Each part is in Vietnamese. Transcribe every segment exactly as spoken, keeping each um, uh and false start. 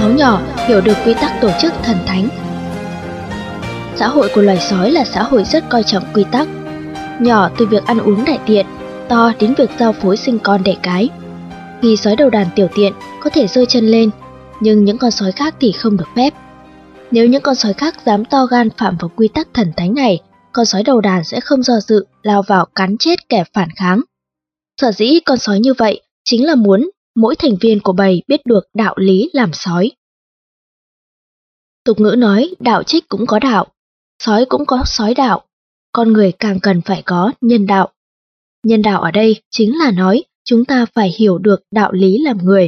cháu nhỏ hiểu được quy tắc tổ chức thần thánh. Xã hội của loài sói là xã hội rất coi trọng quy tắc. Nhỏ từ việc ăn uống đại tiện, to đến việc giao phối sinh con đẻ cái. Khi sói đầu đàn tiểu tiện có thể giơ chân lên, nhưng những con sói khác thì không được phép. Nếu những con sói khác dám to gan phạm vào quy tắc thần thánh này, con sói đầu đàn sẽ không do dự lao vào cắn chết kẻ phản kháng. Sở dĩ con sói như vậy chính là muốn mỗi thành viên của bầy biết được đạo lý làm sói. Tục ngữ nói đạo trích cũng có đạo, sói cũng có sói đạo, con người càng cần phải có nhân đạo. Nhân đạo ở đây chính là nói chúng ta phải hiểu được đạo lý làm người.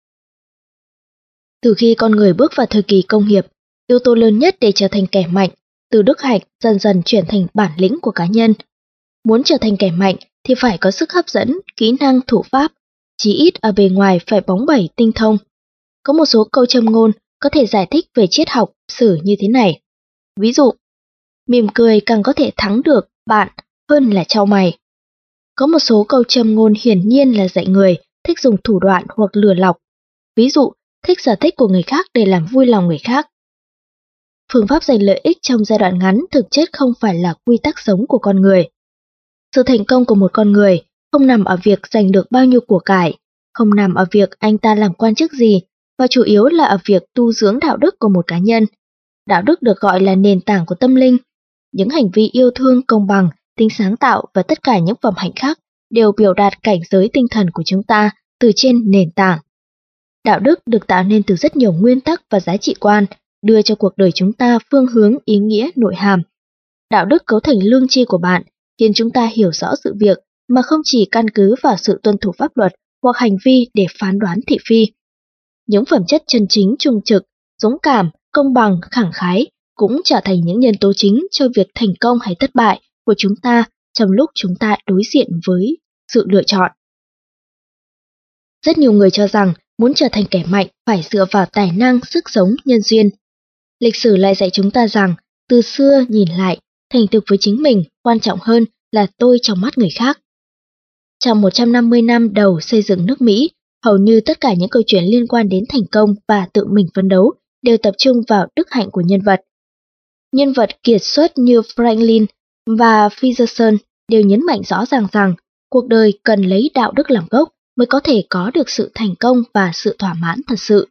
Từ khi con người bước vào thời kỳ công nghiệp, yếu tố lớn nhất để trở thành kẻ mạnh, từ đức hạnh dần dần chuyển thành bản lĩnh của cá nhân. Muốn trở thành kẻ mạnh thì phải có sức hấp dẫn, kỹ năng thủ pháp, chí ít ở bề ngoài phải bóng bẩy tinh thông. Có một số câu châm ngôn có thể giải thích về triết học sử như thế này. Ví dụ, mỉm cười càng có thể thắng được bạn hơn là trao mày. Có một số câu châm ngôn hiển nhiên là dạy người thích dùng thủ đoạn hoặc lừa lọc. Ví dụ, thích sở thích của người khác để làm vui lòng người khác. Phương pháp giành lợi ích trong giai đoạn ngắn thực chất không phải là quy tắc sống của con người. Sự thành công của một con người không nằm ở việc giành được bao nhiêu của cải, không nằm ở việc anh ta làm quan chức gì, và chủ yếu là ở việc tu dưỡng đạo đức của một cá nhân. Đạo đức được gọi là nền tảng của tâm linh. Những hành vi yêu thương, công bằng, tính sáng tạo và tất cả những phẩm hạnh khác đều biểu đạt cảnh giới tinh thần của chúng ta từ trên nền tảng. Đạo đức được tạo nên từ rất nhiều nguyên tắc và giá trị quan, đưa cho cuộc đời chúng ta phương hướng, ý nghĩa, nội hàm. Đạo đức cấu thành lương tri của bạn, khiến chúng ta hiểu rõ sự việc mà không chỉ căn cứ vào sự tuân thủ pháp luật hoặc hành vi để phán đoán thị phi. Những phẩm chất chân chính, trung trực, dũng cảm, công bằng, khẳng khái cũng trở thành những nhân tố chính cho việc thành công hay thất bại của chúng ta trong lúc chúng ta đối diện với sự lựa chọn. Rất nhiều người cho rằng muốn trở thành kẻ mạnh phải dựa vào tài năng, sức sống, nhân duyên. Lịch sử lại dạy chúng ta rằng, từ xưa nhìn lại, thành tựu với chính mình quan trọng hơn là tôi trong mắt người khác. Trong một trăm năm mươi năm đầu xây dựng nước Mỹ, hầu như tất cả những câu chuyện liên quan đến thành công và tự mình phấn đấu đều tập trung vào đức hạnh của nhân vật. Nhân vật kiệt xuất như Franklin và Ferguson đều nhấn mạnh rõ ràng rằng cuộc đời cần lấy đạo đức làm gốc mới có thể có được sự thành công và sự thỏa mãn thật sự.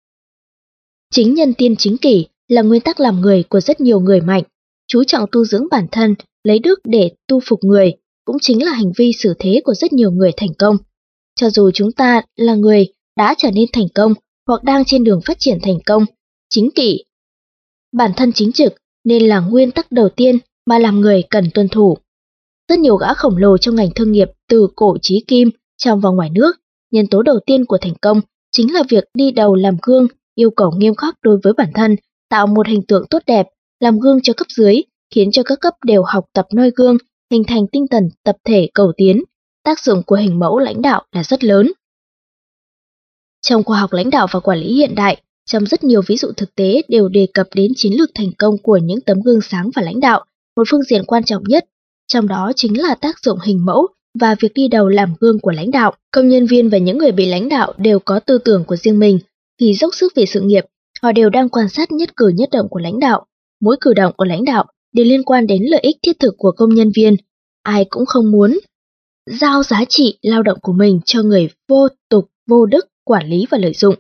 Chính nhân tiên chính kỷ là nguyên tắc làm người của rất nhiều người mạnh, chú trọng tu dưỡng bản thân, lấy đức để tu phục người, cũng chính là hành vi xử thế của rất nhiều người thành công. Cho dù chúng ta là người đã trở nên thành công hoặc đang trên đường phát triển thành công, chính kỷ, bản thân chính trực nên là nguyên tắc đầu tiên mà làm người cần tuân thủ. Rất nhiều gã khổng lồ trong ngành thương nghiệp từ cổ chí kim, trong và ngoài nước, nhân tố đầu tiên của thành công chính là việc đi đầu làm gương, yêu cầu nghiêm khắc đối với bản thân, tạo một hình tượng tốt đẹp, làm gương cho cấp dưới, khiến cho các cấp đều học tập noi gương, hình thành tinh thần tập thể cầu tiến. Tác dụng của hình mẫu lãnh đạo là rất lớn. Trong khoa học lãnh đạo và quản lý hiện đại, trong rất nhiều ví dụ thực tế đều đề cập đến chiến lược thành công của những tấm gương sáng và lãnh đạo. Một phương diện quan trọng nhất, trong đó chính là tác dụng hình mẫu và việc đi đầu làm gương của lãnh đạo. Công nhân viên và những người bị lãnh đạo đều có tư tưởng của riêng mình. Khi dốc sức vì sự nghiệp, họ đều đang quan sát nhất cử nhất động của lãnh đạo. Mỗi cử động của lãnh đạo đều liên quan đến lợi ích thiết thực của công nhân viên. Ai cũng không muốn giao giá trị lao động của mình cho người vô tục, vô đức, quản lý và lợi dụng.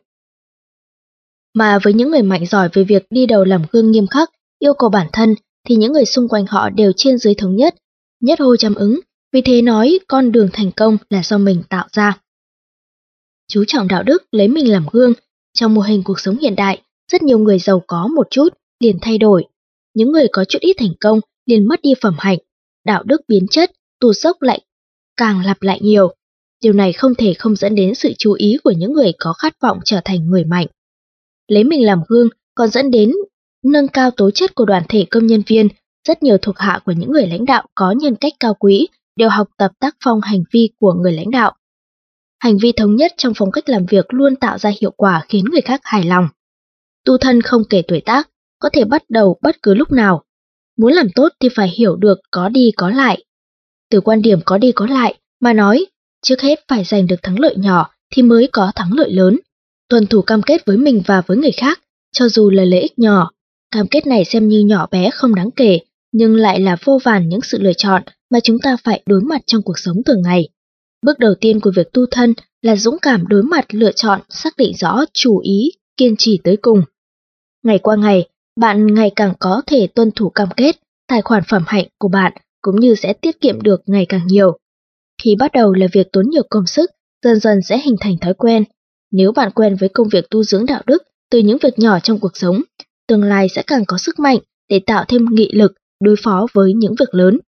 Mà với những người mạnh giỏi về việc đi đầu làm gương nghiêm khắc, yêu cầu bản thân, thì những người xung quanh họ đều trên dưới thống nhất, nhất hô chăm ứng, vì thế nói con đường thành công là do mình tạo ra. Chú trọng đạo đức, lấy mình làm gương. Trong mô hình cuộc sống hiện đại, rất nhiều người giàu có một chút liền thay đổi. Những người có chút ít thành công liền mất đi phẩm hạnh, đạo đức biến chất, tụt dốc lại càng lặp lại nhiều. Điều này không thể không dẫn đến sự chú ý của những người có khát vọng trở thành người mạnh. Lấy mình làm gương còn dẫn đến nâng cao tố chất của đoàn thể công nhân viên. Rất nhiều thuộc hạ của những người lãnh đạo có nhân cách cao quý đều học tập tác phong hành vi của người lãnh đạo. Hành vi thống nhất trong phong cách làm việc luôn tạo ra hiệu quả khiến người khác hài lòng. Tu thân không kể tuổi tác, có thể bắt đầu bất cứ lúc nào. Muốn làm tốt thì phải hiểu được có đi có lại. Từ quan điểm có đi có lại mà nói, trước hết phải giành được thắng lợi nhỏ thì mới có thắng lợi lớn. Tuân thủ cam kết với mình và với người khác, cho dù là lợi ích nhỏ. Cam kết này xem như nhỏ bé không đáng kể, nhưng lại là vô vàn những sự lựa chọn mà chúng ta phải đối mặt trong cuộc sống thường ngày. Bước đầu tiên của việc tu thân là dũng cảm đối mặt, lựa chọn, xác định rõ chủ ý, kiên trì tới cùng. Ngày qua ngày, bạn ngày càng có thể tuân thủ cam kết, tài khoản phẩm hạnh của bạn cũng như sẽ tiết kiệm được ngày càng nhiều. Khi bắt đầu là việc tốn nhiều công sức, dần dần sẽ hình thành thói quen. Nếu bạn quen với công việc tu dưỡng đạo đức từ những việc nhỏ trong cuộc sống, tương lai sẽ càng có sức mạnh để tạo thêm nghị lực đối phó với những việc lớn.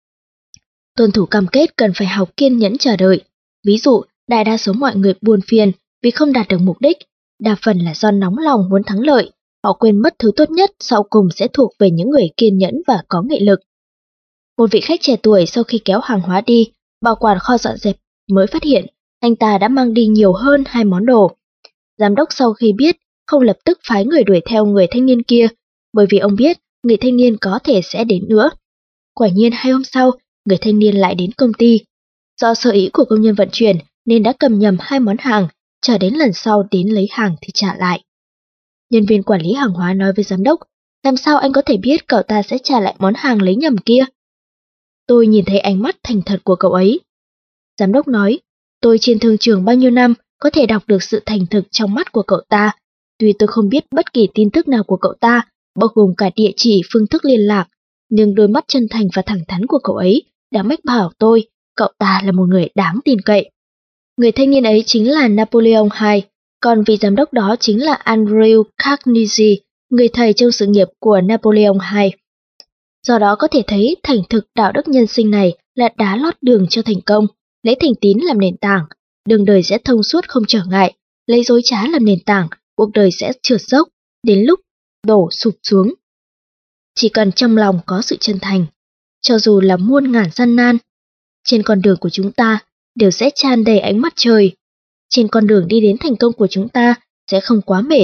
Tuân thủ cam kết cần phải học kiên nhẫn chờ đợi. Ví dụ, đại đa số mọi người buồn phiền vì không đạt được mục đích, đa phần là do nóng lòng muốn thắng lợi. Họ quên mất thứ tốt nhất sau cùng sẽ thuộc về những người kiên nhẫn và có nghị lực. Một vị khách trẻ tuổi sau khi kéo hàng hóa đi, bảo quản kho dọn dẹp mới phát hiện anh ta đã mang đi nhiều hơn hai món đồ. Giám đốc sau khi biết, không lập tức phái người đuổi theo người thanh niên kia, bởi vì ông biết người thanh niên có thể sẽ đến nữa. Quả nhiên hai hôm sau, người thanh niên lại đến công ty. Do sơ ý của công nhân vận chuyển nên đã cầm nhầm hai món hàng, chờ đến lần sau đến lấy hàng thì trả lại. Nhân viên quản lý hàng hóa nói với giám đốc, làm sao anh có thể biết cậu ta sẽ trả lại món hàng lấy nhầm kia? Tôi nhìn thấy ánh mắt thành thật của cậu ấy. Giám đốc nói, tôi trên thương trường bao nhiêu năm có thể đọc được sự thành thực trong mắt của cậu ta. Tuy tôi không biết bất kỳ tin tức nào của cậu ta, bao gồm cả địa chỉ, phương thức liên lạc, nhưng đôi mắt chân thành và thẳng thắn của cậu ấy đã mách bảo tôi, cậu ta là một người đáng tin cậy. Người thanh niên ấy chính là Napoleon đệ nhị, còn vị giám đốc đó chính là Andrew Carnegie, người thầy trong sự nghiệp của Napoleon đệ nhị. Do đó có thể thấy thành thực đạo đức nhân sinh này là đá lót đường cho thành công, lấy thành tín làm nền tảng, đường đời sẽ thông suốt không trở ngại, lấy dối trá làm nền tảng, cuộc đời sẽ trượt dốc, đến lúc đổ sụp xuống. Chỉ cần trong lòng có sự chân thành, cho dù là muôn ngàn gian nan, trên con đường của chúng ta đều sẽ tràn đầy ánh mặt trời. Trên con đường đi đến thành công của chúng ta sẽ không quá mệt.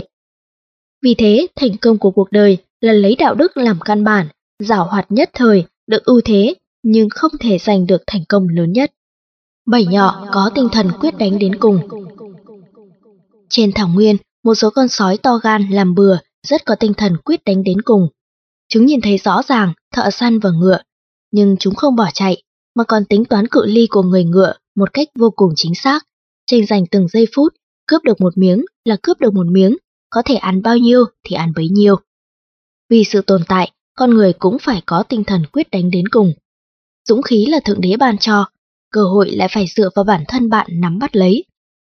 Vì thế, thành công của cuộc đời là lấy đạo đức làm căn bản, giảo hoạt nhất thời, được ưu thế, nhưng không thể giành được thành công lớn nhất. Bảy nhỏ có tinh thần quyết đánh đến cùng. Trên thảo nguyên, một số con sói to gan làm bừa, rất có tinh thần quyết đánh đến cùng. Chúng nhìn thấy rõ ràng thợ săn và ngựa, nhưng chúng không bỏ chạy, mà còn tính toán cự ly của người ngựa một cách vô cùng chính xác, tranh giành từng giây phút, cướp được một miếng là cướp được một miếng, có thể ăn bao nhiêu thì ăn bấy nhiêu. Vì sự tồn tại, con người cũng phải có tinh thần quyết đánh đến cùng. Dũng khí là thượng đế ban cho, cơ hội lại phải dựa vào bản thân bạn nắm bắt lấy.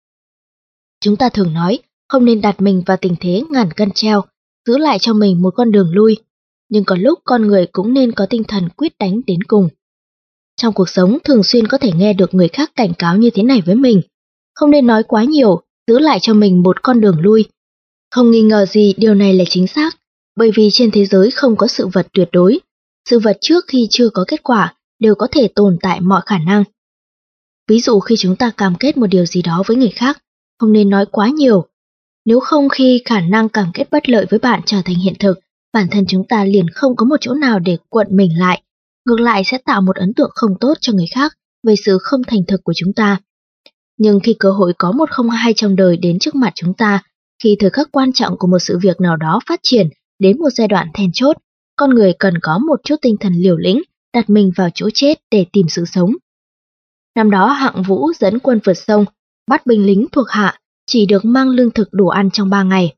Chúng ta thường nói, không nên đặt mình vào tình thế ngàn cân treo, giữ lại cho mình một con đường lui, nhưng có lúc con người cũng nên có tinh thần quyết đánh đến cùng. Trong cuộc sống thường xuyên có thể nghe được người khác cảnh cáo như thế này với mình, không nên nói quá nhiều, giữ lại cho mình một con đường lui. Không nghi ngờ gì điều này là chính xác, bởi vì trên thế giới không có sự vật tuyệt đối, sự vật trước khi chưa có kết quả đều có thể tồn tại mọi khả năng. Ví dụ khi chúng ta cam kết một điều gì đó với người khác, không nên nói quá nhiều. Nếu không khi khả năng cam kết bất lợi với bạn trở thành hiện thực, bản thân chúng ta liền không có một chỗ nào để cuộn mình lại, ngược lại sẽ tạo một ấn tượng không tốt cho người khác về sự không thành thực của chúng ta. Nhưng khi cơ hội có một không hai trong đời đến trước mặt chúng ta, khi thời khắc quan trọng của một sự việc nào đó phát triển đến một giai đoạn then chốt, con người cần có một chút tinh thần liều lĩnh, đặt mình vào chỗ chết để tìm sự sống. Năm đó Hạng Vũ dẫn quân vượt sông, bắt binh lính thuộc hạ, chỉ được mang lương thực đủ ăn trong ba ngày.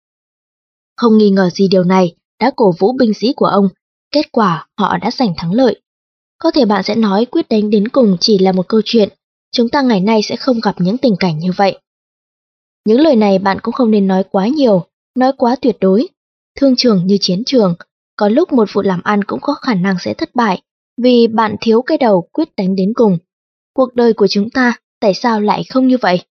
Không nghi ngờ gì điều này đã cổ vũ binh sĩ của ông, kết quả họ đã giành thắng lợi. Có thể bạn sẽ nói quyết đánh đến cùng chỉ là một câu chuyện, chúng ta ngày nay sẽ không gặp những tình cảnh như vậy. Những lời này bạn cũng không nên nói quá nhiều, nói quá tuyệt đối. Thương trường như chiến trường, có lúc một vụ làm ăn cũng có khả năng sẽ thất bại, vì bạn thiếu cái đầu quyết đánh đến cùng. Cuộc đời của chúng ta tại sao lại không như vậy?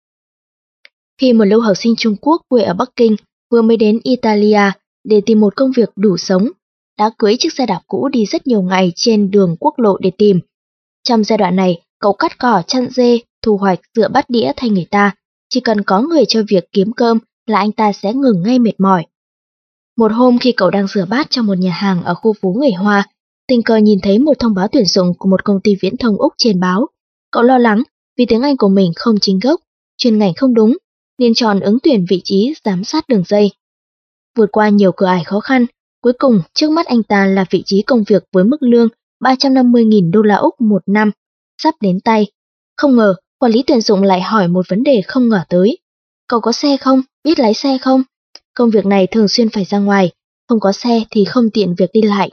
Khi một lưu học sinh Trung Quốc quê ở Bắc Kinh vừa mới đến Italia để tìm một công việc đủ sống, đã cưỡi chiếc xe đạp cũ đi rất nhiều ngày trên đường quốc lộ để tìm. Trong giai đoạn này, cậu cắt cỏ, chăn dê, thu hoạch, rửa bát đĩa thay người ta. Chỉ cần có người cho việc kiếm cơm là anh ta sẽ ngừng ngay mệt mỏi. Một hôm khi cậu đang rửa bát trong một nhà hàng ở khu phố người Hoa, tình cờ nhìn thấy một thông báo tuyển dụng của một công ty viễn thông Úc trên báo. Cậu lo lắng vì tiếng Anh của mình không chính gốc, chuyên ngành không đúng. liền chọn ứng tuyển vị trí giám sát đường dây. Vượt qua nhiều cửa ải khó khăn, cuối cùng trước mắt anh ta là vị trí công việc với mức lương ba trăm năm mươi nghìn đô la Úc một năm, sắp đến tay. Không ngờ, quản lý tuyển dụng lại hỏi một vấn đề không ngờ tới. Cậu có xe không? Biết lái xe không? Công việc này thường xuyên phải ra ngoài, không có xe thì không tiện việc đi lại.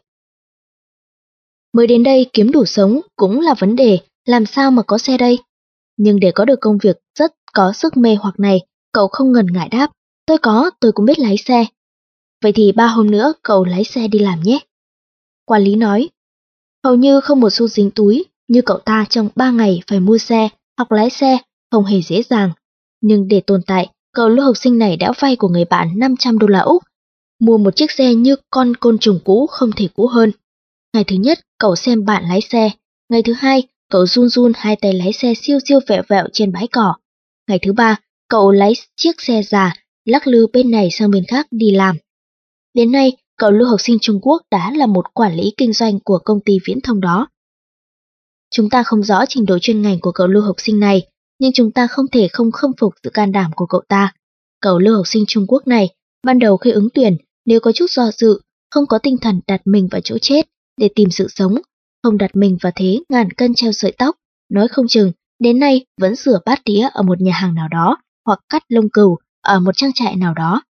Mới đến đây kiếm đủ sống cũng là vấn đề, làm sao mà có xe đây? Nhưng để có được công việc rất có sức mê hoặc này, cậu không ngần ngại đáp, tôi có, tôi cũng biết lái xe. Vậy thì ba hôm nữa cậu lái xe đi làm nhé. Quản lý nói, hầu như không một xu dính túi, như cậu ta trong ba ngày phải mua xe, học lái xe, không hề dễ dàng. Nhưng để tồn tại, cậu lưu học sinh này đã vay của người bạn năm trăm đô la Úc, mua một chiếc xe như con côn trùng cũ không thể cũ hơn. Ngày thứ nhất, cậu xem bạn lái xe. Ngày thứ hai, cậu run run hai tay lái xe siêu siêu vẹo vẹo trên bãi cỏ. Ngày thứ ba, cậu lái chiếc xe già, lắc lư bên này sang bên khác đi làm. Đến nay, cậu lưu học sinh Trung Quốc đã là một quản lý kinh doanh của công ty viễn thông đó. Chúng ta không rõ trình độ chuyên ngành của cậu lưu học sinh này, nhưng chúng ta không thể không khâm phục sự can đảm của cậu ta. Cậu lưu học sinh Trung Quốc này, ban đầu khi ứng tuyển, nếu có chút do dự, không có tinh thần đặt mình vào chỗ chết để tìm sự sống, không đặt mình vào thế ngàn cân treo sợi tóc, nói không chừng, đến nay vẫn rửa bát đĩa ở một nhà hàng nào đó, hoặc cắt lông cừu ở một trang trại nào đó.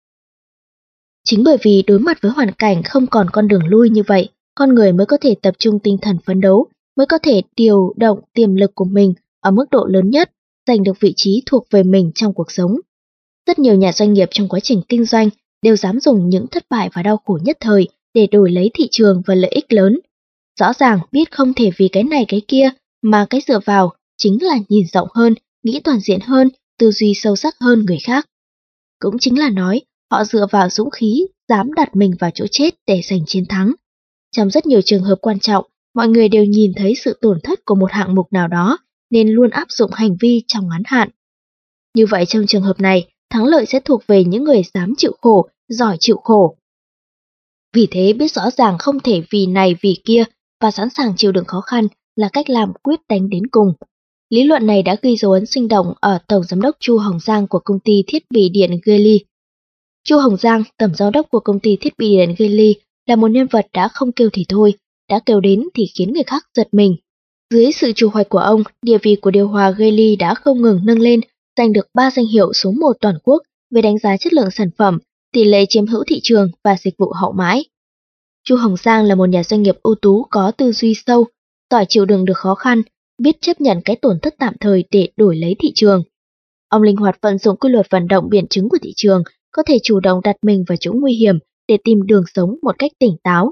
Chính bởi vì đối mặt với hoàn cảnh không còn con đường lui như vậy, con người mới có thể tập trung tinh thần phấn đấu, mới có thể điều động tiềm lực của mình ở mức độ lớn nhất, giành được vị trí thuộc về mình trong cuộc sống. Rất nhiều nhà doanh nghiệp trong quá trình kinh doanh đều dám dùng những thất bại và đau khổ nhất thời để đổi lấy thị trường và lợi ích lớn. Rõ ràng biết không thể vì cái này cái kia mà cái dựa vào chính là nhìn rộng hơn, nghĩ toàn diện hơn, tư duy sâu sắc hơn người khác. Cũng chính là nói, họ dựa vào dũng khí, dám đặt mình vào chỗ chết để giành chiến thắng. Trong rất nhiều trường hợp quan trọng, mọi người đều nhìn thấy sự tổn thất của một hạng mục nào đó, nên luôn áp dụng hành vi trong ngắn hạn. Như vậy trong trường hợp này, thắng lợi sẽ thuộc về những người dám chịu khổ, giỏi chịu khổ. Vì thế biết rõ ràng không thể vì này vì kia và sẵn sàng chịu đựng khó khăn là cách làm quyết đánh đến cùng. Lý luận này đã ghi dấu ấn sinh động ở Tổng Giám đốc Chu Hồng Giang của công ty thiết bị điện Geely. Chu Hồng Giang, Tổng Giám đốc của công ty thiết bị điện Geely, là một nhân vật đã không kêu thì thôi, đã kêu đến thì khiến người khác giật mình. Dưới sự chủ hoạch của ông, địa vị của điều hòa Geely đã không ngừng nâng lên, giành được ba danh hiệu số một toàn quốc về đánh giá chất lượng sản phẩm, tỷ lệ chiếm hữu thị trường và dịch vụ hậu mãi. Chu Hồng Giang là một nhà doanh nghiệp ưu tú có tư duy sâu, giỏi chịu đựng được khó khăn, biết chấp nhận cái tổn thất tạm thời để đổi lấy thị trường. Ông linh hoạt vận dụng quy luật vận động biện chứng của thị trường, có thể chủ động đặt mình vào chỗ nguy hiểm để tìm đường sống một cách tỉnh táo.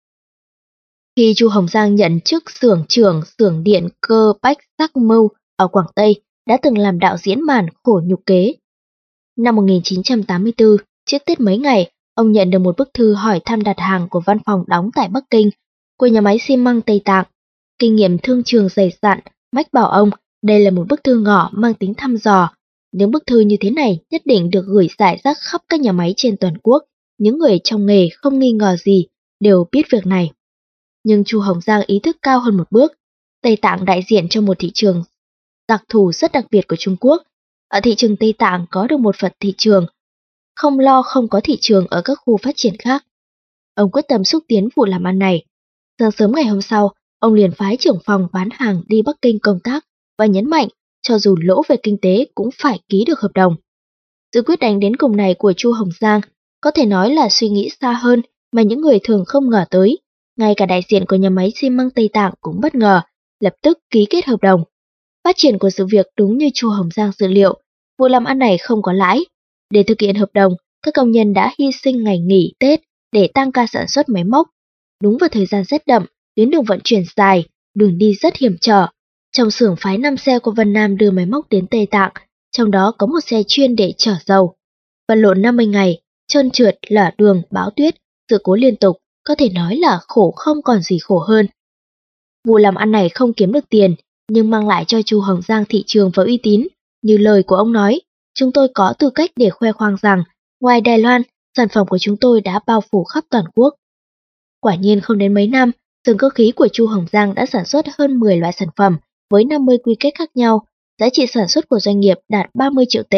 Khi Chu Hồng Giang nhận chức xưởng trưởng xưởng điện cơ Bách Sắc Mưu ở Quảng Tây, đã từng làm đạo diễn màn Khổ Nhục Kế. Năm một nghìn chín trăm tám mươi tư, trước Tết mấy ngày, ông nhận được một bức thư hỏi thăm đặt hàng của văn phòng đóng tại Bắc Kinh, của nhà máy xi măng Tây Tạng. Kinh nghiệm thương trường dày dặn, mách bảo ông đây là một bức thư ngỏ mang tính thăm dò. Những bức thư như thế này nhất định được gửi rải rác khắp các nhà máy trên toàn quốc. Những người trong nghề không nghi ngờ gì đều biết việc này. Nhưng Chu Hồng Giang ý thức cao hơn một bước. Tây Tạng đại diện cho một thị trường đặc thù rất đặc biệt của Trung Quốc. Ở thị trường Tây Tạng có được một phần thị trường, không lo không có thị trường ở các khu phát triển khác. Ông quyết tâm xúc tiến vụ làm ăn này. Sáng sớm ngày hôm sau, ông liền phái trưởng phòng bán hàng đi Bắc Kinh công tác và nhấn mạnh, cho dù lỗ về kinh tế cũng phải ký được hợp đồng. Sự quyết đánh đến cùng này của Chu Hồng Giang có thể nói là suy nghĩ xa hơn mà những người thường không ngờ tới. Ngay cả đại diện của nhà máy xi măng Tây Tạng cũng bất ngờ, lập tức ký kết hợp đồng. Phát triển của sự việc đúng như Chu Hồng Giang dự liệu, vụ làm ăn này không có lãi. Để thực hiện hợp đồng, các công nhân đã hy sinh ngày nghỉ Tết để tăng ca sản xuất máy móc. Đúng vào thời gian rét đậm, tuyến đường vận chuyển dài, đường đi rất hiểm trở. Trong xưởng phái năm xe của Vân Nam đưa máy móc đến Tây Tạng, trong đó có một xe chuyên để chở dầu. Vật lộn năm mươi ngày, trơn trượt, lở đường, bão tuyết, sự cố liên tục, có thể nói là khổ không còn gì khổ hơn. Vụ làm ăn này không kiếm được tiền, nhưng mang lại cho Chu Hồng Giang thị trường và uy tín. Như lời của ông nói, chúng tôi có tư cách để khoe khoang rằng, ngoài Đài Loan, sản phẩm của chúng tôi đã bao phủ khắp toàn quốc. Quả nhiên không đến mấy năm, xưởng cơ khí của Chu Hồng Giang đã sản xuất hơn mười loại sản phẩm với năm mươi quy kết khác nhau, giá trị sản xuất của doanh nghiệp đạt ba mươi triệu tệ,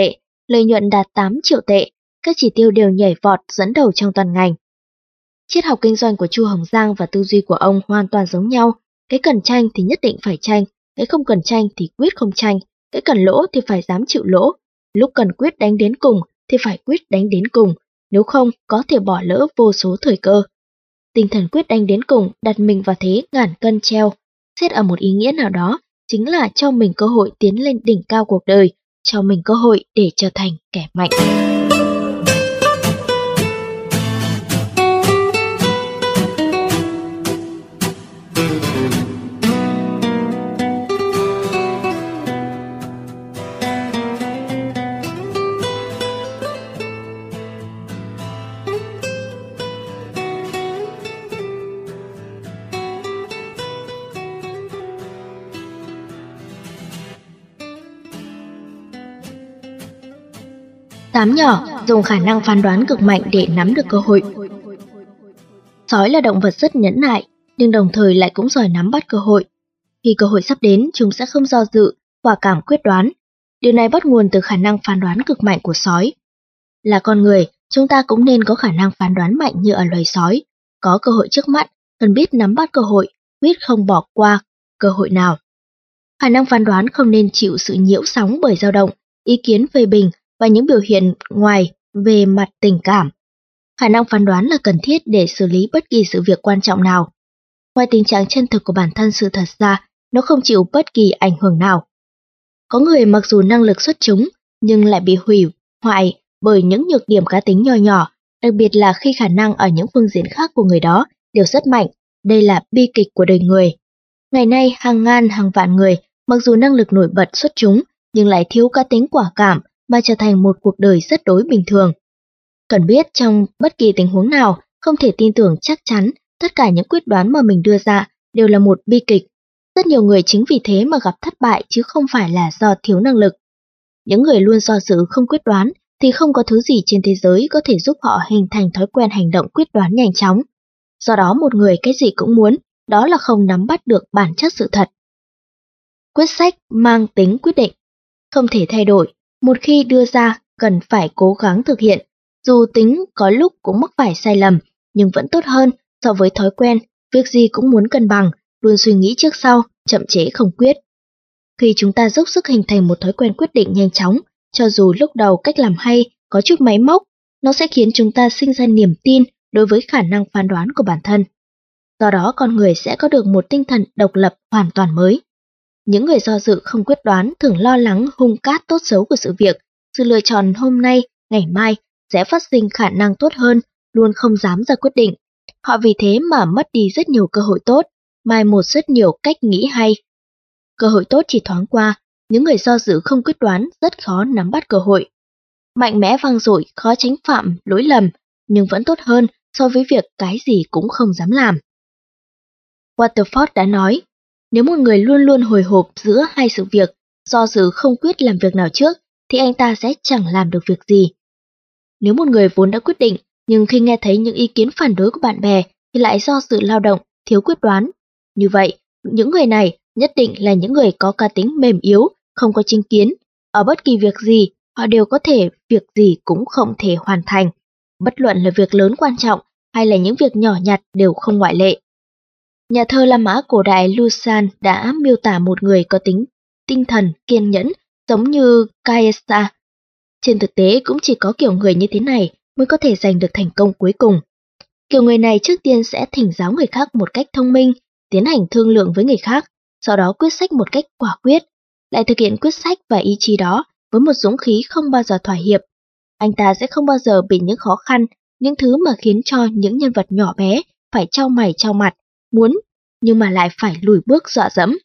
lợi nhuận đạt tám triệu tệ, các chỉ tiêu đều nhảy vọt dẫn đầu trong toàn ngành. Triết học kinh doanh của Chu Hồng Giang và tư duy của ông hoàn toàn giống nhau, cái cần tranh thì nhất định phải tranh, cái không cần tranh thì quyết không tranh, cái cần lỗ thì phải dám chịu lỗ, lúc cần quyết đánh đến cùng thì phải quyết đánh đến cùng, nếu không có thể bỏ lỡ vô số thời cơ. Tinh thần quyết đánh đến cùng đặt mình vào thế ngàn cân treo, xét ở một ý nghĩa nào đó, chính là cho mình cơ hội tiến lên đỉnh cao cuộc đời, cho mình cơ hội để trở thành kẻ mạnh. Tám nhỏ, dùng khả năng phán đoán cực mạnh để nắm được cơ hội. Sói là động vật rất nhẫn nại, nhưng đồng thời lại cũng giỏi nắm bắt cơ hội. Khi cơ hội sắp đến, chúng sẽ không do dự, quả cảm quyết đoán. Điều này bắt nguồn từ khả năng phán đoán cực mạnh của sói. Là con người, chúng ta cũng nên có khả năng phán đoán mạnh như ở loài sói. Có cơ hội trước mắt, cần biết nắm bắt cơ hội, quyết không bỏ qua cơ hội nào. Khả năng phán đoán không nên chịu sự nhiễu sóng bởi dao động, ý kiến phê bình và những biểu hiện ngoài về mặt tình cảm. Khả năng phán đoán là cần thiết để xử lý bất kỳ sự việc quan trọng nào. Ngoài tình trạng chân thực của bản thân sự thật ra, nó không chịu bất kỳ ảnh hưởng nào. Có người mặc dù năng lực xuất chúng, nhưng lại bị hủy hoại bởi những nhược điểm cá tính nho nhỏ, đặc biệt là khi khả năng ở những phương diện khác của người đó đều rất mạnh. Đây là bi kịch của đời người. Ngày nay, hàng ngàn hàng vạn người, mặc dù năng lực nổi bật xuất chúng, nhưng lại thiếu cá tính quả cảm mà trở thành một cuộc đời rất đối bình thường. Cần biết trong bất kỳ tình huống nào, không thể tin tưởng chắc chắn tất cả những quyết đoán mà mình đưa ra đều là một bi kịch. Rất nhiều người chính vì thế mà gặp thất bại chứ không phải là do thiếu năng lực. Những người luôn do dự không quyết đoán thì không có thứ gì trên thế giới có thể giúp họ hình thành thói quen hành động quyết đoán nhanh chóng. Do đó một người cái gì cũng muốn, đó là không nắm bắt được bản chất sự thật. Quyết sách mang tính quyết định, không thể thay đổi, một khi đưa ra cần phải cố gắng thực hiện, dù tính có lúc cũng mắc phải sai lầm, nhưng vẫn tốt hơn so với thói quen, việc gì cũng muốn cân bằng, luôn suy nghĩ trước sau, chậm trễ không quyết. Khi chúng ta dốc sức hình thành một thói quen quyết định nhanh chóng, cho dù lúc đầu cách làm hay, có chút máy móc, nó sẽ khiến chúng ta sinh ra niềm tin đối với khả năng phán đoán của bản thân. Do đó con người sẽ có được một tinh thần độc lập hoàn toàn mới. Những người do dự không quyết đoán thường lo lắng hung cát tốt xấu của sự việc, sự lựa chọn hôm nay, ngày mai sẽ phát sinh khả năng tốt hơn, luôn không dám ra quyết định. Họ vì thế mà mất đi rất nhiều cơ hội tốt, mai một rất nhiều cách nghĩ hay. Cơ hội tốt chỉ thoáng qua, những người do dự không quyết đoán rất khó nắm bắt cơ hội. Mạnh mẽ vang dội khó tránh phạm lỗi lầm, nhưng vẫn tốt hơn so với việc cái gì cũng không dám làm. Waterford đã nói, nếu một người luôn luôn hồi hộp giữa hai sự việc, do dự không quyết làm việc nào trước, thì anh ta sẽ chẳng làm được việc gì. Nếu một người vốn đã quyết định, nhưng khi nghe thấy những ý kiến phản đối của bạn bè, thì lại do sự lao động, thiếu quyết đoán. Như vậy, những người này nhất định là những người có cá tính mềm yếu, không có chính kiến. Ở bất kỳ việc gì, họ đều có thể việc gì cũng không thể hoàn thành. Bất luận là việc lớn quan trọng hay là những việc nhỏ nhặt đều không ngoại lệ. Nhà thơ La Mã cổ đại Lucan đã miêu tả một người có tính tinh thần kiên nhẫn giống như Caesar. Trên thực tế cũng chỉ có kiểu người như thế này mới có thể giành được thành công cuối cùng. Kiểu người này trước tiên sẽ thỉnh giáo người khác một cách thông minh, tiến hành thương lượng với người khác, sau đó quyết sách một cách quả quyết, lại thực hiện quyết sách và ý chí đó với một dũng khí không bao giờ thỏa hiệp. Anh ta sẽ không bao giờ bị những khó khăn, những thứ mà khiến cho những nhân vật nhỏ bé phải trao mày trao mặt, muốn nhưng mà lại phải lùi bước dọa dẫm.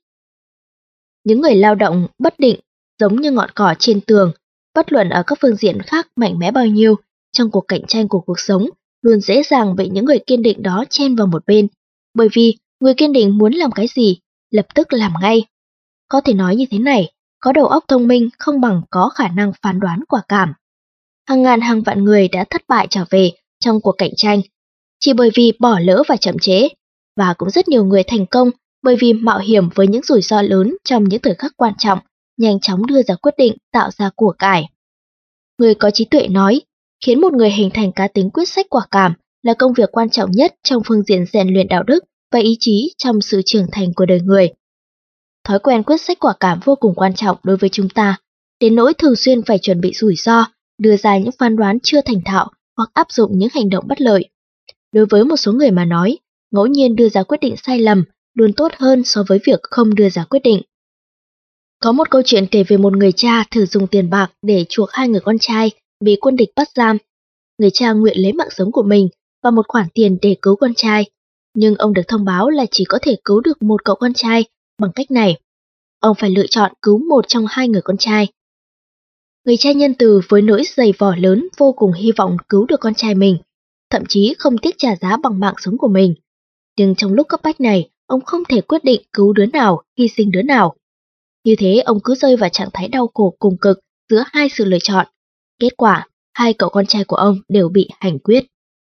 Những người lao động bất định giống như ngọn cỏ trên tường, bất luận ở các phương diện khác mạnh mẽ bao nhiêu, trong cuộc cạnh tranh của cuộc sống, luôn dễ dàng bị những người kiên định đó chen vào một bên, bởi vì người kiên định muốn làm cái gì, lập tức làm ngay. Có thể nói như thế này, có đầu óc thông minh không bằng có khả năng phán đoán quả cảm. Hàng ngàn hàng vạn người đã thất bại trở về trong cuộc cạnh tranh, chỉ bởi vì bỏ lỡ và chậm trễ, và cũng rất nhiều người thành công bởi vì mạo hiểm với những rủi ro lớn trong những thời khắc quan trọng, nhanh chóng đưa ra quyết định tạo ra của cải. Người có trí tuệ nói, khiến một người hình thành cá tính quyết sách quả cảm là công việc quan trọng nhất trong phương diện rèn luyện đạo đức và ý chí trong sự trưởng thành của đời người. Thói quen quyết sách quả cảm vô cùng quan trọng đối với chúng ta, đến nỗi thường xuyên phải chuẩn bị rủi ro, đưa ra những phán đoán chưa thành thạo hoặc áp dụng những hành động bất lợi. Đối với một số người mà nói, ngẫu nhiên đưa ra quyết định sai lầm luôn tốt hơn so với việc không đưa ra quyết định. Có một câu chuyện kể về một người cha thử dùng tiền bạc để chuộc hai người con trai bị quân địch bắt giam. Người cha nguyện lấy mạng sống của mình và một khoản tiền để cứu con trai, nhưng ông được thông báo là chỉ có thể cứu được một cậu con trai. Bằng cách này, ông phải lựa chọn cứu một trong hai người con trai. Người cha nhân từ với nỗi dày vò lớn vô cùng hy vọng cứu được con trai mình, thậm chí không tiếc trả giá bằng mạng sống của mình. Nhưng trong lúc cấp bách này, ông không thể quyết định cứu đứa nào, hy sinh đứa nào. Như thế ông cứ rơi vào trạng thái đau khổ cùng cực giữa hai sự lựa chọn. Kết quả, hai cậu con trai của ông đều bị hành quyết.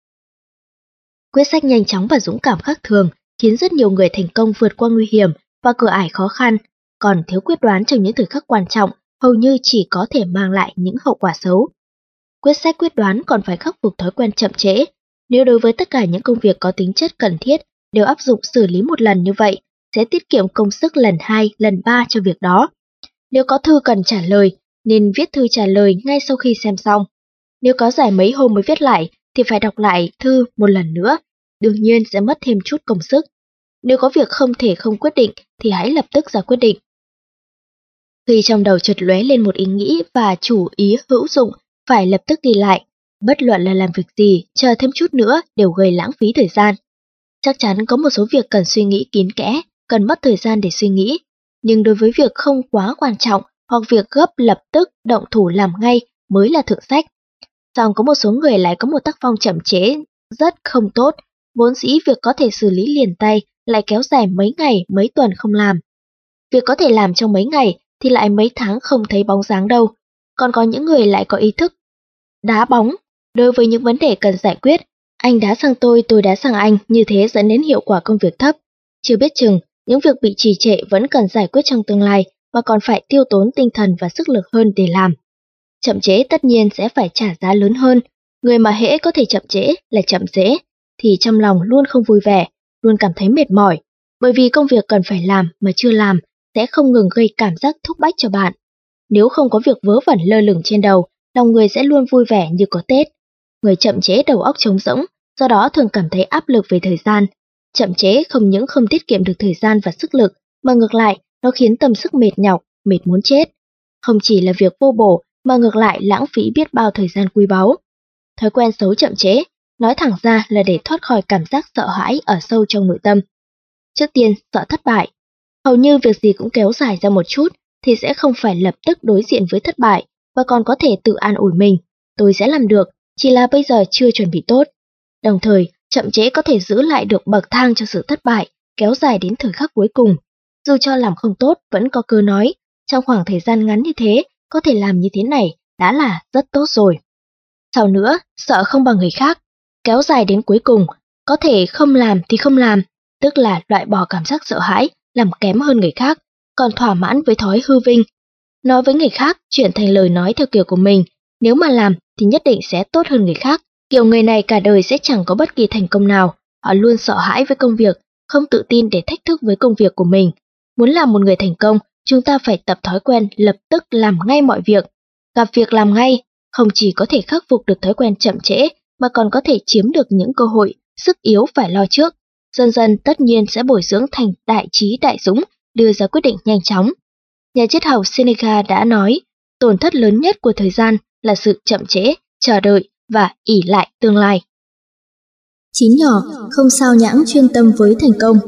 Quyết sách nhanh chóng và dũng cảm khác thường khiến rất nhiều người thành công vượt qua nguy hiểm và cửa ải khó khăn, còn thiếu quyết đoán trong những thời khắc quan trọng hầu như chỉ có thể mang lại những hậu quả xấu. Quyết sách quyết đoán còn phải khắc phục thói quen chậm trễ. Nếu đối với tất cả những công việc có tính chất cần thiết đều áp dụng xử lý một lần như vậy, sẽ tiết kiệm công sức lần hai, lần ba cho việc đó. Nếu có thư cần trả lời, nên viết thư trả lời ngay sau khi xem xong. Nếu có dài mấy hôm mới viết lại, thì phải đọc lại thư một lần nữa, đương nhiên sẽ mất thêm chút công sức. Nếu có việc không thể không quyết định, thì hãy lập tức ra quyết định. Khi trong đầu chợt lóe lên một ý nghĩ và chủ ý hữu dụng, phải lập tức ghi lại. Bất luận là làm việc gì, chờ thêm chút nữa đều gây lãng phí thời gian. Chắc chắn có một số việc cần suy nghĩ kín kẽ, cần mất thời gian để suy nghĩ. Nhưng đối với việc không quá quan trọng hoặc việc gấp lập tức động thủ làm ngay mới là thượng sách. Song có một số người lại có một tác phong chậm trễ rất không tốt, vốn dĩ việc có thể xử lý liền tay lại kéo dài mấy ngày mấy tuần không làm. Việc có thể làm trong mấy ngày thì lại mấy tháng không thấy bóng dáng đâu. Còn có những người lại có ý thức đá bóng. Đối với những vấn đề cần giải quyết, anh đá sang tôi, tôi đá sang anh, như thế dẫn đến hiệu quả công việc thấp. Chưa biết chừng, những việc bị trì trệ vẫn cần giải quyết trong tương lai và còn phải tiêu tốn tinh thần và sức lực hơn để làm. Chậm trễ tất nhiên sẽ phải trả giá lớn hơn. Người mà hễ có thể chậm trễ là chậm trễ, thì trong lòng luôn không vui vẻ, luôn cảm thấy mệt mỏi, bởi vì công việc cần phải làm mà chưa làm sẽ không ngừng gây cảm giác thúc bách cho bạn. Nếu không có việc vớ vẩn lơ lửng trên đầu, lòng người sẽ luôn vui vẻ như có Tết. Người chậm trễ đầu óc trống rỗng, do đó thường cảm thấy áp lực về thời gian. Chậm trễ không những không tiết kiệm được thời gian và sức lực, mà ngược lại, nó khiến tâm sức mệt nhọc, mệt muốn chết. Không chỉ là việc vô bổ, mà ngược lại lãng phí biết bao thời gian quý báu. Thói quen xấu chậm trễ, nói thẳng ra là để thoát khỏi cảm giác sợ hãi ở sâu trong nội tâm. Trước tiên, sợ thất bại. Hầu như việc gì cũng kéo dài ra một chút, thì sẽ không phải lập tức đối diện với thất bại, và còn có thể tự an ủi mình. Tôi sẽ làm được, chỉ là bây giờ chưa chuẩn bị tốt. Đồng thời, chậm trễ có thể giữ lại được bậc thang cho sự thất bại, kéo dài đến thời khắc cuối cùng. Dù cho làm không tốt vẫn có cơ nói, trong khoảng thời gian ngắn như thế, có thể làm như thế này đã là rất tốt rồi. Sau nữa, sợ không bằng người khác, kéo dài đến cuối cùng, có thể không làm thì không làm, tức là loại bỏ cảm giác sợ hãi, làm kém hơn người khác, còn thỏa mãn với thói hư vinh. Nói với người khác, chuyển thành lời nói theo kiểu của mình, nếu mà làm thì nhất định sẽ tốt hơn người khác. Kiểu người này cả đời sẽ chẳng có bất kỳ thành công nào, họ luôn sợ hãi với công việc, không tự tin để thách thức với công việc của mình. Muốn làm một người thành công, chúng ta phải tập thói quen lập tức làm ngay mọi việc. Gặp việc làm ngay, không chỉ có thể khắc phục được thói quen chậm trễ, mà còn có thể chiếm được những cơ hội, sức yếu phải lo trước. Dần dần tất nhiên sẽ bồi dưỡng thành đại trí đại dũng, đưa ra quyết định nhanh chóng. Nhà triết học Seneca đã nói, tổn thất lớn nhất của thời gian là sự chậm trễ, chờ đợi và ỷ lại tương lai. Chín nhỏ, không sao nhãng chuyên tâm với thành công.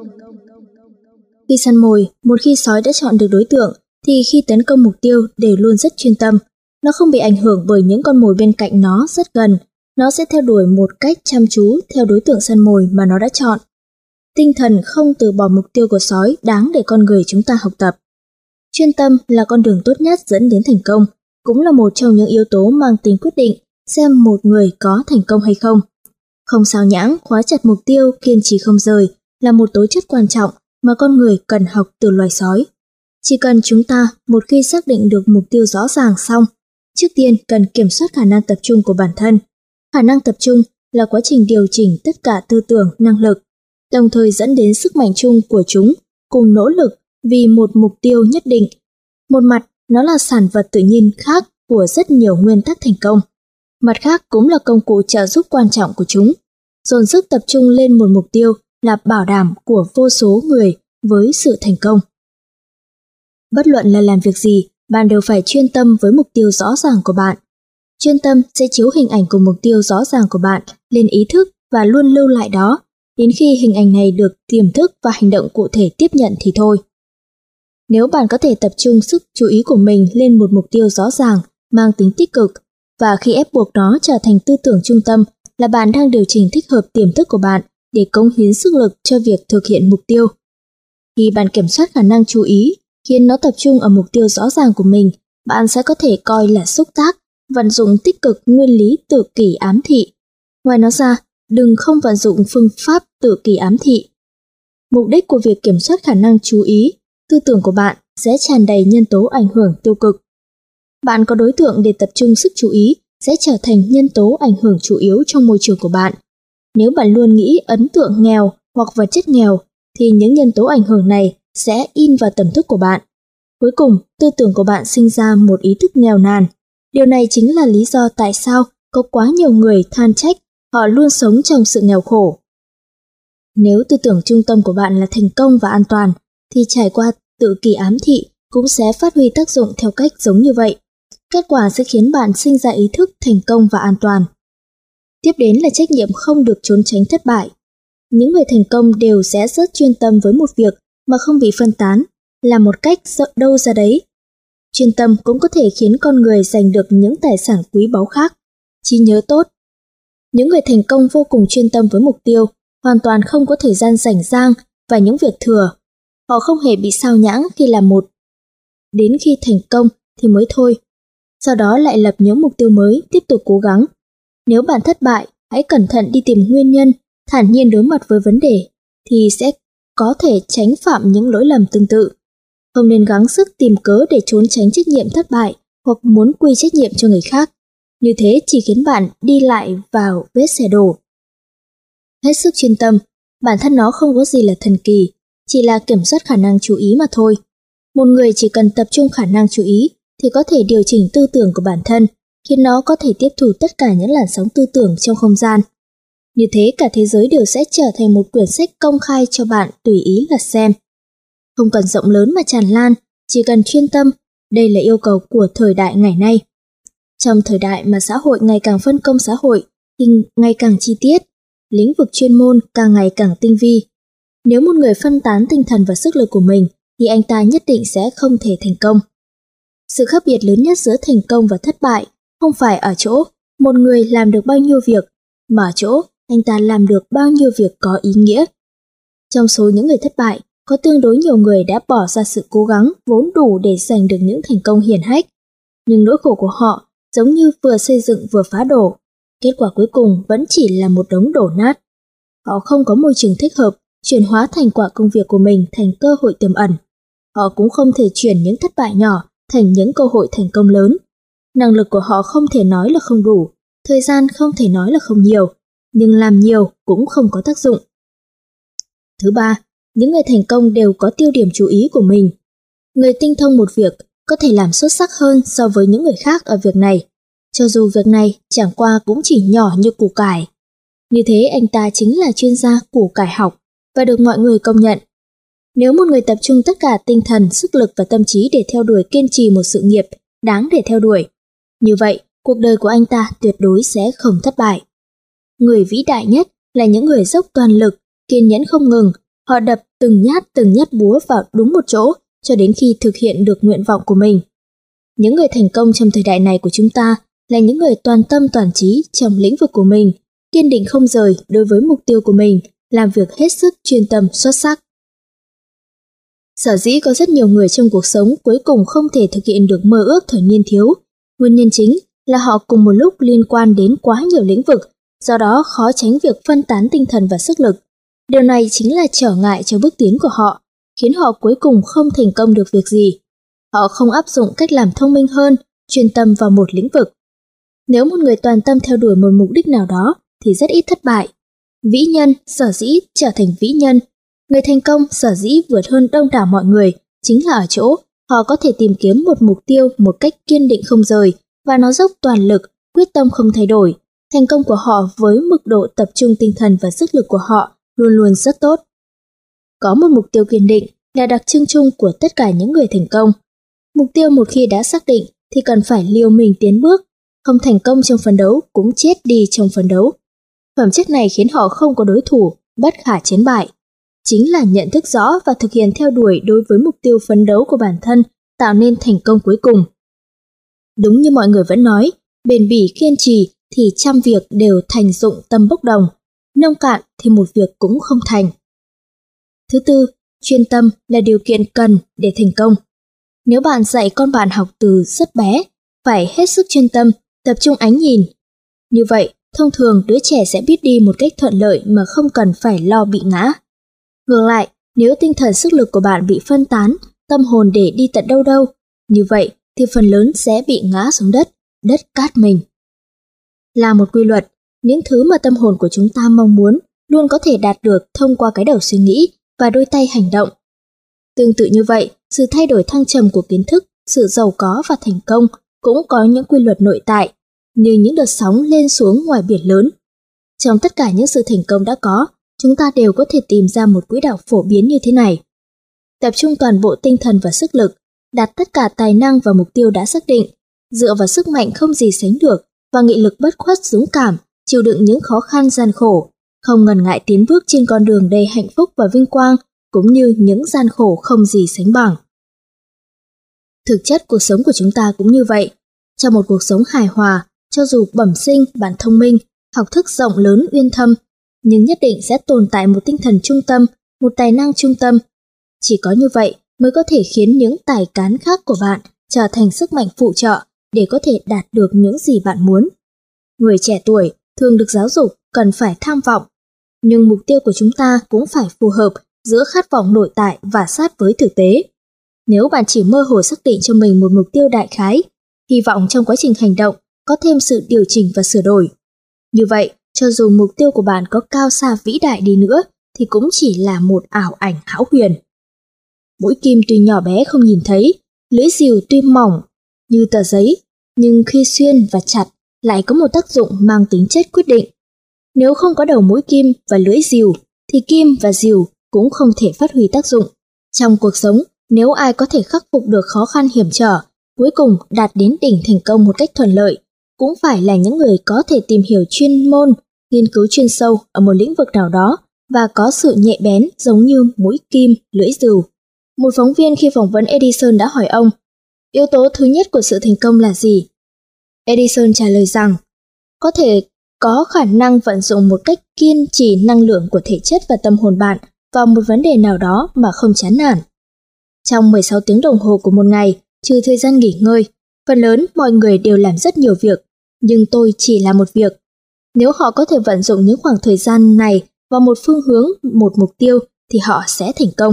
Khi săn mồi, một khi sói đã chọn được đối tượng, thì khi tấn công mục tiêu đều luôn rất chuyên tâm. Nó không bị ảnh hưởng bởi những con mồi bên cạnh nó rất gần. Nó sẽ theo đuổi một cách chăm chú theo đối tượng săn mồi mà nó đã chọn. Tinh thần không từ bỏ mục tiêu của sói đáng để con người chúng ta học tập. Chuyên tâm là con đường tốt nhất dẫn đến thành công, cũng là một trong những yếu tố mang tính quyết định xem một người có thành công hay không. Không sao nhãng, khóa chặt mục tiêu, kiên trì không rời là một tố chất quan trọng mà con người cần học từ loài sói. Chỉ cần chúng ta một khi xác định được mục tiêu rõ ràng xong, trước tiên cần kiểm soát khả năng tập trung của bản thân. Khả năng tập trung là quá trình điều chỉnh tất cả tư tưởng, năng lực, đồng thời dẫn đến sức mạnh chung của chúng cùng nỗ lực vì một mục tiêu nhất định. Một mặt, nó là sản vật tự nhiên khác của rất nhiều nguyên tắc thành công. Mặt khác cũng là công cụ trợ giúp quan trọng của chúng. Dồn sức tập trung lên một mục tiêu là bảo đảm của vô số người với sự thành công. Bất luận là làm việc gì, bạn đều phải chuyên tâm với mục tiêu rõ ràng của bạn. Chuyên tâm sẽ chiếu hình ảnh của mục tiêu rõ ràng của bạn lên ý thức và luôn lưu lại đó, đến khi hình ảnh này được tiềm thức và hành động cụ thể tiếp nhận thì thôi. Nếu bạn có thể tập trung sức chú ý của mình lên một mục tiêu rõ ràng, mang tính tích cực, và khi ép buộc nó trở thành tư tưởng trung tâm là bạn đang điều chỉnh thích hợp tiềm thức của bạn để cống hiến sức lực cho việc thực hiện mục tiêu. Khi bạn kiểm soát khả năng chú ý, khiến nó tập trung ở mục tiêu rõ ràng của mình, bạn sẽ có thể coi là xúc tác, vận dụng tích cực nguyên lý tự kỷ ám thị. Ngoài nó ra, đừng không vận dụng phương pháp tự kỷ ám thị. Mục đích của việc kiểm soát khả năng chú ý, tư tưởng của bạn sẽ tràn đầy nhân tố ảnh hưởng tiêu cực. Bạn có đối tượng để tập trung sức chú ý sẽ trở thành nhân tố ảnh hưởng chủ yếu trong môi trường của bạn. Nếu bạn luôn nghĩ ấn tượng nghèo hoặc vật chất nghèo, thì những nhân tố ảnh hưởng này sẽ in vào tiềm thức của bạn. Cuối cùng, tư tưởng của bạn sinh ra một ý thức nghèo nàn. Điều này chính là lý do tại sao có quá nhiều người than trách họ luôn sống trong sự nghèo khổ. Nếu tư tưởng trung tâm của bạn là thành công và an toàn, thì trải qua tự kỷ ám thị cũng sẽ phát huy tác dụng theo cách giống như vậy. Kết quả sẽ khiến bạn sinh ra ý thức thành công và an toàn. Tiếp đến là trách nhiệm không được trốn tránh thất bại. Những người thành công đều sẽ rất chuyên tâm với một việc mà không bị phân tán, là một cách đâu ra đấy. Chuyên tâm cũng có thể khiến con người giành được những tài sản quý báu khác. Trí nhớ tốt. Những người thành công vô cùng chuyên tâm với mục tiêu, hoàn toàn không có thời gian rảnh rang và những việc thừa. Họ không hề bị sao nhãng khi làm một. Đến khi thành công thì mới thôi. Sau đó lại lập những mục tiêu mới, tiếp tục cố gắng. Nếu bạn thất bại, hãy cẩn thận đi tìm nguyên nhân, thản nhiên đối mặt với vấn đề, thì sẽ có thể tránh phạm những lỗi lầm tương tự. Không nên gắng sức tìm cớ để trốn tránh trách nhiệm thất bại hoặc muốn quy trách nhiệm cho người khác. Như thế chỉ khiến bạn đi lại vào vết xe đổ. Hết sức chuyên tâm, bản thân nó không có gì là thần kỳ, chỉ là kiểm soát khả năng chú ý mà thôi. Một người chỉ cần tập trung khả năng chú ý thì có thể điều chỉnh tư tưởng của bản thân, khiến nó có thể tiếp thu tất cả những làn sóng tư tưởng trong không gian. Như thế cả thế giới đều sẽ trở thành một quyển sách công khai cho bạn tùy ý lật xem. Không cần rộng lớn mà tràn lan, chỉ cần chuyên tâm, đây là yêu cầu của thời đại ngày nay. Trong thời đại mà xã hội ngày càng phân công xã hội, thì ngày càng chi tiết, lĩnh vực chuyên môn càng ngày càng tinh vi. Nếu một người phân tán tinh thần và sức lực của mình, thì anh ta nhất định sẽ không thể thành công. Sự khác biệt lớn nhất giữa thành công và thất bại không phải ở chỗ một người làm được bao nhiêu việc, mà ở chỗ anh ta làm được bao nhiêu việc có ý nghĩa. Trong số những người thất bại, có tương đối nhiều người đã bỏ ra sự cố gắng vốn đủ để giành được những thành công hiển hách. Nhưng nỗi khổ của họ giống như vừa xây dựng vừa phá đổ. Kết quả cuối cùng vẫn chỉ là một đống đổ nát. Họ không có môi trường thích hợp chuyển hóa thành quả công việc của mình thành cơ hội tiềm ẩn. Họ cũng không thể chuyển những thất bại nhỏ thành những cơ hội thành công lớn. Năng lực của họ không thể nói là không đủ, thời gian không thể nói là không nhiều, nhưng làm nhiều cũng không có tác dụng. Thứ ba, những người thành công đều có tiêu điểm chú ý của mình. Người tinh thông một việc có thể làm xuất sắc hơn so với những người khác ở việc này, cho dù việc này chẳng qua cũng chỉ nhỏ như củ cải. Như thế anh ta chính là chuyên gia củ cải học và được mọi người công nhận. Nếu một người tập trung tất cả tinh thần, sức lực và tâm trí để theo đuổi kiên trì một sự nghiệp đáng để theo đuổi, như vậy cuộc đời của anh ta tuyệt đối sẽ không thất bại. Người vĩ đại nhất là những người dốc toàn lực, kiên nhẫn không ngừng, họ đập từng nhát từng nhát búa vào đúng một chỗ cho đến khi thực hiện được nguyện vọng của mình. Những người thành công trong thời đại này của chúng ta là những người toàn tâm toàn trí trong lĩnh vực của mình, kiên định không rời đối với mục tiêu của mình, làm việc hết sức chuyên tâm xuất sắc. Sở dĩ có rất nhiều người trong cuộc sống cuối cùng không thể thực hiện được mơ ước thời niên thiếu, nguyên nhân chính là họ cùng một lúc liên quan đến quá nhiều lĩnh vực, do đó khó tránh việc phân tán tinh thần và sức lực. Điều này chính là trở ngại cho bước tiến của họ, khiến họ cuối cùng không thành công được việc gì. Họ không áp dụng cách làm thông minh hơn, chuyên tâm vào một lĩnh vực. Nếu một người toàn tâm theo đuổi một mục đích nào đó thì rất ít thất bại. Vĩ nhân sở dĩ trở thành vĩ nhân, người thành công sở dĩ vượt hơn đông đảo mọi người chính là ở chỗ họ có thể tìm kiếm một mục tiêu một cách kiên định không rời và nó dốc toàn lực, quyết tâm không thay đổi. Thành công của họ với mức độ tập trung tinh thần và sức lực của họ luôn luôn rất tốt. Có một mục tiêu kiên định là đặc trưng chung của tất cả những người thành công. Mục tiêu một khi đã xác định thì cần phải liều mình tiến bước, không thành công trong phấn đấu cũng chết đi trong phấn đấu. Phẩm chất này khiến họ không có đối thủ, bất khả chiến bại. Chính là nhận thức rõ và thực hiện theo đuổi đối với mục tiêu phấn đấu của bản thân tạo nên thành công cuối cùng. Đúng như mọi người vẫn nói, bền bỉ kiên trì thì trăm việc đều thành dụng tâm bốc đồng, nông cạn thì một việc cũng không thành. Thứ tư, chuyên tâm là điều kiện cần để thành công. Nếu bạn dạy con bạn học từ rất bé, phải hết sức chuyên tâm, tập trung ánh nhìn. Như vậy, thông thường đứa trẻ sẽ biết đi một cách thuận lợi mà không cần phải lo bị ngã. Ngược lại, nếu tinh thần sức lực của bạn bị phân tán, tâm hồn để đi tận đâu đâu, như vậy thì phần lớn sẽ bị ngã xuống đất, đất cát mình. Là một quy luật, những thứ mà tâm hồn của chúng ta mong muốn luôn có thể đạt được thông qua cái đầu suy nghĩ và đôi tay hành động. Tương tự như vậy, sự thay đổi thăng trầm của kiến thức, sự giàu có và thành công cũng có những quy luật nội tại, như những đợt sóng lên xuống ngoài biển lớn. Trong tất cả những sự thành công đã có, chúng ta đều có thể tìm ra một quỹ đạo phổ biến như thế này. Tập trung toàn bộ tinh thần và sức lực, đặt tất cả tài năng vào mục tiêu đã xác định, dựa vào sức mạnh không gì sánh được và nghị lực bất khuất dũng cảm, chịu đựng những khó khăn gian khổ, không ngần ngại tiến bước trên con đường đầy hạnh phúc và vinh quang, cũng như những gian khổ không gì sánh bằng. Thực chất cuộc sống của chúng ta cũng như vậy. Trong một cuộc sống hài hòa, cho dù bẩm sinh bạn thông minh, học thức rộng lớn uyên thâm, nhưng nhất định sẽ tồn tại một tinh thần trung tâm, một tài năng trung tâm. Chỉ có như vậy mới có thể khiến những tài cán khác của bạn trở thành sức mạnh phụ trợ để có thể đạt được những gì bạn muốn. Người trẻ tuổi thường được giáo dục cần phải tham vọng, nhưng mục tiêu của chúng ta cũng phải phù hợp giữa khát vọng nội tại và sát với thực tế. Nếu bạn chỉ mơ hồ xác định cho mình một mục tiêu đại khái, hy vọng trong quá trình hành động có thêm sự điều chỉnh và sửa đổi. Như vậy, cho dù mục tiêu của bạn có cao xa vĩ đại đi nữa, thì cũng chỉ là một ảo ảnh hão huyền. Mũi kim tuy nhỏ bé không nhìn thấy, lưỡi rìu tuy mỏng như tờ giấy, nhưng khi xuyên và chặt lại có một tác dụng mang tính chất quyết định. Nếu không có đầu mũi kim và lưỡi rìu, thì kim và rìu cũng không thể phát huy tác dụng. Trong cuộc sống, nếu ai có thể khắc phục được khó khăn hiểm trở, cuối cùng đạt đến đỉnh thành công một cách thuận lợi, cũng phải là những người có thể tìm hiểu chuyên môn, nghiên cứu chuyên sâu ở một lĩnh vực nào đó và có sự nhạy bén giống như mũi kim, lưỡi rìu. Một phóng viên khi phỏng vấn Edison đã hỏi ông, yếu tố thứ nhất của sự thành công là gì? Edison trả lời rằng, có thể có khả năng vận dụng một cách kiên trì năng lượng của thể chất và tâm hồn bạn vào một vấn đề nào đó mà không chán nản. Trong mười sáu tiếng đồng hồ của một ngày, trừ thời gian nghỉ ngơi, phần lớn mọi người đều làm rất nhiều việc, nhưng tôi chỉ làm một việc. Nếu họ có thể vận dụng những khoảng thời gian này vào một phương hướng, một mục tiêu, thì họ sẽ thành công.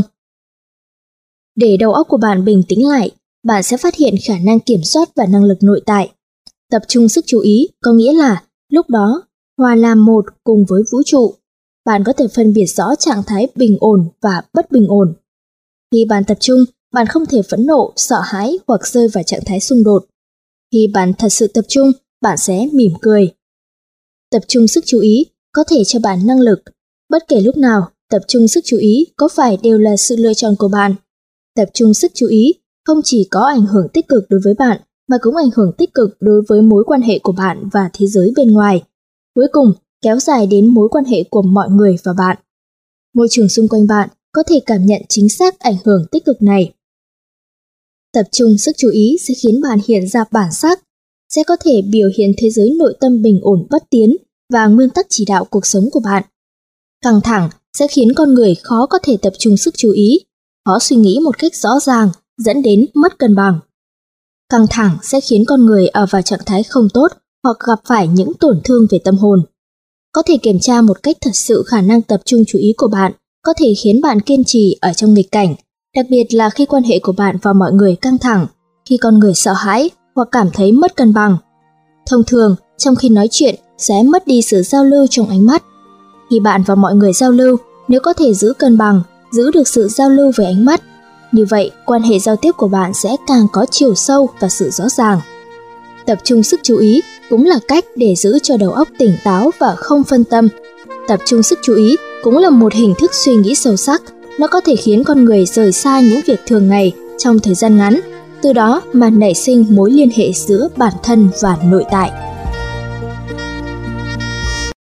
Để đầu óc của bạn bình tĩnh lại, bạn sẽ phát hiện khả năng kiểm soát và năng lực nội tại. Tập trung sức chú ý có nghĩa là lúc đó hòa làm một cùng với vũ trụ. Bạn có thể phân biệt rõ trạng thái bình ổn và bất bình ổn. Khi bạn tập trung, bạn không thể phẫn nộ, sợ hãi hoặc rơi vào trạng thái xung đột. Khi bạn thật sự tập trung, bạn sẽ mỉm cười. Tập trung sức chú ý có thể cho bạn năng lực. Bất kể lúc nào, tập trung sức chú ý có phải đều là sự lựa chọn của bạn. Tập trung sức chú ý không chỉ có ảnh hưởng tích cực đối với bạn, mà cũng ảnh hưởng tích cực đối với mối quan hệ của bạn và thế giới bên ngoài. Cuối cùng, kéo dài đến mối quan hệ của mọi người và bạn. Môi trường xung quanh bạn có thể cảm nhận chính xác ảnh hưởng tích cực này. Tập trung sức chú ý sẽ khiến bạn hiện ra bản sắc, sẽ có thể biểu hiện thế giới nội tâm bình ổn bất tiến và nguyên tắc chỉ đạo cuộc sống của bạn. Căng thẳng sẽ khiến con người khó có thể tập trung sức chú ý, khó suy nghĩ một cách rõ ràng, dẫn đến mất cân bằng. Căng thẳng sẽ khiến con người ở vào trạng thái không tốt hoặc gặp phải những tổn thương về tâm hồn. Có thể kiểm tra một cách thật sự khả năng tập trung chú ý của bạn, có thể khiến bạn kiên trì ở trong nghịch cảnh, đặc biệt là khi quan hệ của bạn và mọi người căng thẳng, khi con người sợ hãi hoặc cảm thấy mất cân bằng. Thông thường, trong khi nói chuyện sẽ mất đi sự giao lưu trong ánh mắt. Khi bạn và mọi người giao lưu, nếu có thể giữ cân bằng, giữ được sự giao lưu với ánh mắt, như vậy quan hệ giao tiếp của bạn sẽ càng có chiều sâu và sự rõ ràng. Tập trung sức chú ý cũng là cách để giữ cho đầu óc tỉnh táo và không phân tâm. Tập trung sức chú ý cũng là một hình thức suy nghĩ sâu sắc, nó có thể khiến con người rời xa những việc thường ngày trong thời gian ngắn, từ đó mà nảy sinh mối liên hệ giữa bản thân và nội tại.